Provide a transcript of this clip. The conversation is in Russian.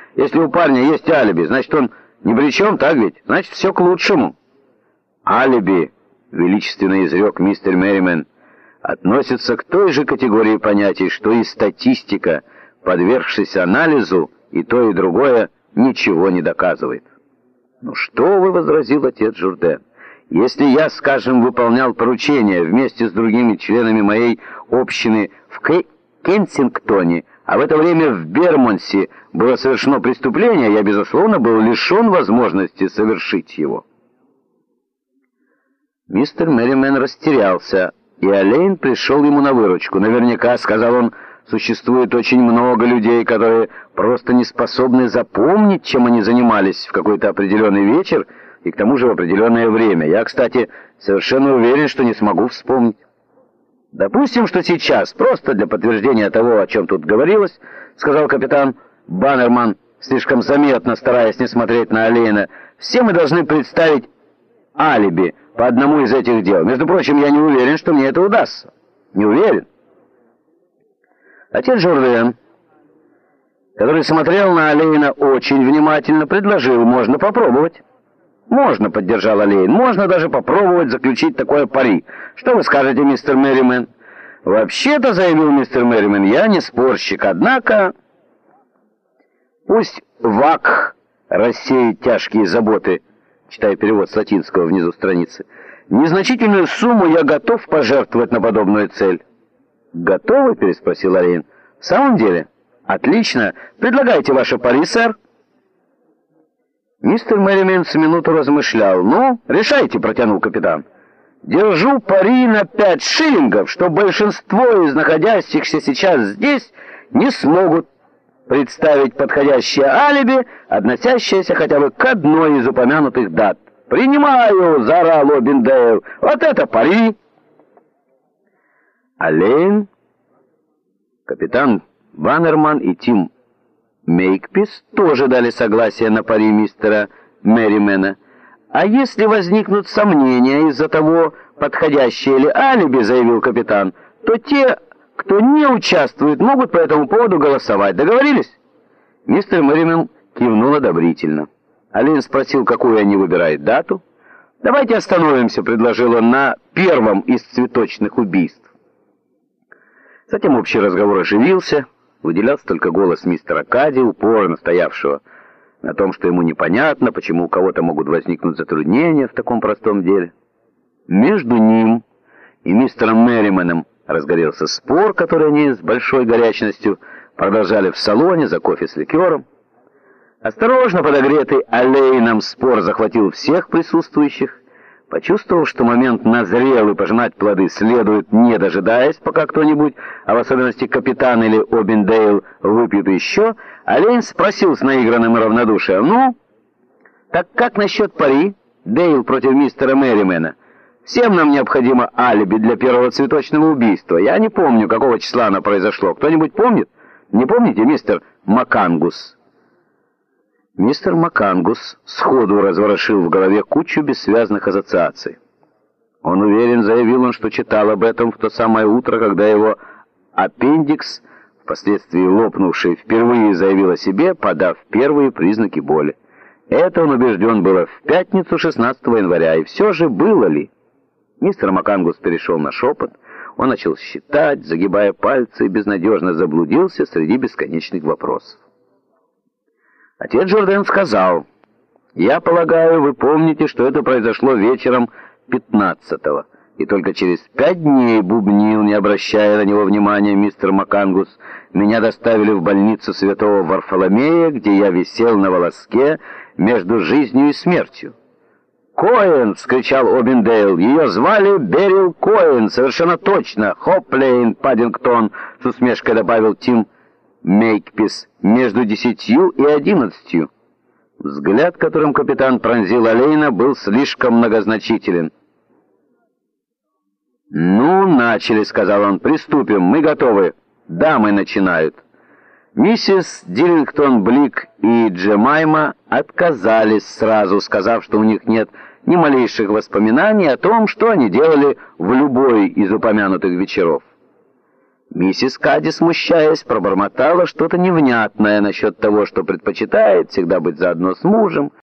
Если у парня есть алиби, значит, он ни при чем, так ведь? Значит, все к лучшему. Алиби, величественно изрек мистер Мерримен, относится к той же категории понятий, что и статистика, подвергшись анализу, и то, и другое ничего не доказывает. «Ну что вы», — возразил отец Журден, — «если я, скажем, выполнял поручение вместе с другими членами моей общины в Кенсингтоне, а в это время в Бермонсе было совершено преступление, я, безусловно, был лишен возможности совершить его». Мистер Мерримен растерялся, и Олейн пришел ему на выручку. «Наверняка, — сказал он, — существует очень много людей, которые просто не способны запомнить, чем они занимались в какой-то определенный вечер и к тому же в определенное время. Я, кстати, совершенно уверен, что не смогу вспомнить. Допустим, что сейчас, просто для подтверждения того, о чем тут говорилось, — сказал капитан Баннерман, слишком заметно стараясь не смотреть на Олейна, — все мы должны представить алиби по одному из этих дел. Между прочим, я не уверен, что мне это удастся. Не уверен». Отец Журден, который смотрел на Олейна очень внимательно, предложил: «Можно попробовать». «Можно», — поддержал Олейн, — «можно даже попробовать заключить такое пари. Что вы скажете, мистер Мерримен?» «Вообще-то, — заявил мистер Мерримен, — я не спорщик, однако пусть Вакх рассеет тяжкие заботы», читая перевод с латинского внизу страницы, «незначительную сумму я готов пожертвовать на подобную цель». «Готовы?» — переспросил Олейн. «В самом деле? Отлично. Предлагайте ваше пари, сэр». Мистер Мерримен с минуту размышлял. «Ну, решайте», — протянул капитан. «Держу пари на 5 шиллингов, что большинство из находящихся сейчас здесь не смогут представить подходящее алиби, относящееся хотя бы к одной из упомянутых дат». «Принимаю!» — заорал Обиндейл. «Вот это пари!» Олейн, капитан Баннерман и Тим Мейкпис тоже дали согласие на пари мистера Мерримена. «А если возникнут сомнения из-за того, подходящее ли алиби, — заявил капитан, — то те, кто не участвует, могут по этому поводу голосовать. Договорились?» Мистер Мерримен кивнул одобрительно. Олейн спросил, какую они выбирают дату. «Давайте остановимся, — предложил он, — на первом из цветочных убийств». Затем общий разговор оживился, выделялся только голос мистера Кади, упорно стоявшего на том, что ему непонятно, почему у кого-то могут возникнуть затруднения в таком простом деле. Между ним и мистером Меррименом разгорелся спор, который они с большой горячностью продолжали в салоне за кофе с ликером. Осторожно подогретый Олейном спор захватил всех присутствующих. Почувствовав, что момент назрел и пожинать плоды следует, не дожидаясь, пока кто-нибудь, а в особенности капитан или Обиндейл, выпьют еще, Олейн спросил с наигранным равнодушием: «Ну, так как насчет пари, Дейл против мистера Мерримена? Всем нам необходимо алиби для первого цветочного убийства. Я не помню, какого числа оно произошло. Кто-нибудь помнит? Не помните, мистер Макангус?» Мистер Макангус сходу разворошил в голове кучу бессвязных ассоциаций. Он уверен, — заявил он, — что читал об этом в то самое утро, когда его аппендикс, впоследствии лопнувший, впервые заявил о себе, подав первые признаки боли. Это, он убежден, было в пятницу 16 января. И все же было ли? Мистер Макангус перешел на шепот. Он начал считать, загибая пальцы, и безнадежно заблудился среди бесконечных вопросов. Отец Журден сказал: «Я полагаю, вы помните, что это произошло вечером 15-го, и только через 5 дней бубнил, не обращая на него внимания, мистер Макангус: меня доставили в больницу святого Варфоломея, где я висел на волоске между жизнью и смертью». «Коэн!» — вскричал Обиндейл. «Ее звали Берил Коэн, совершенно точно. Хоплейн Паддингтон», — с усмешкой добавил Тим Мейкпис, «между 10 и 11». Взгляд, которым капитан пронзил Олейна, был слишком многозначителен. «Ну, начали», — сказал он. «Приступим, мы готовы. Дамы начинают». Миссис Диллингтон Блик и Джемайма отказались сразу, сказав, что у них нет ни малейших воспоминаний о том, что они делали в любой из упомянутых вечеров. Миссис Кадди, смущаясь, пробормотала что-то невнятное насчет того, что предпочитает всегда быть заодно с мужем.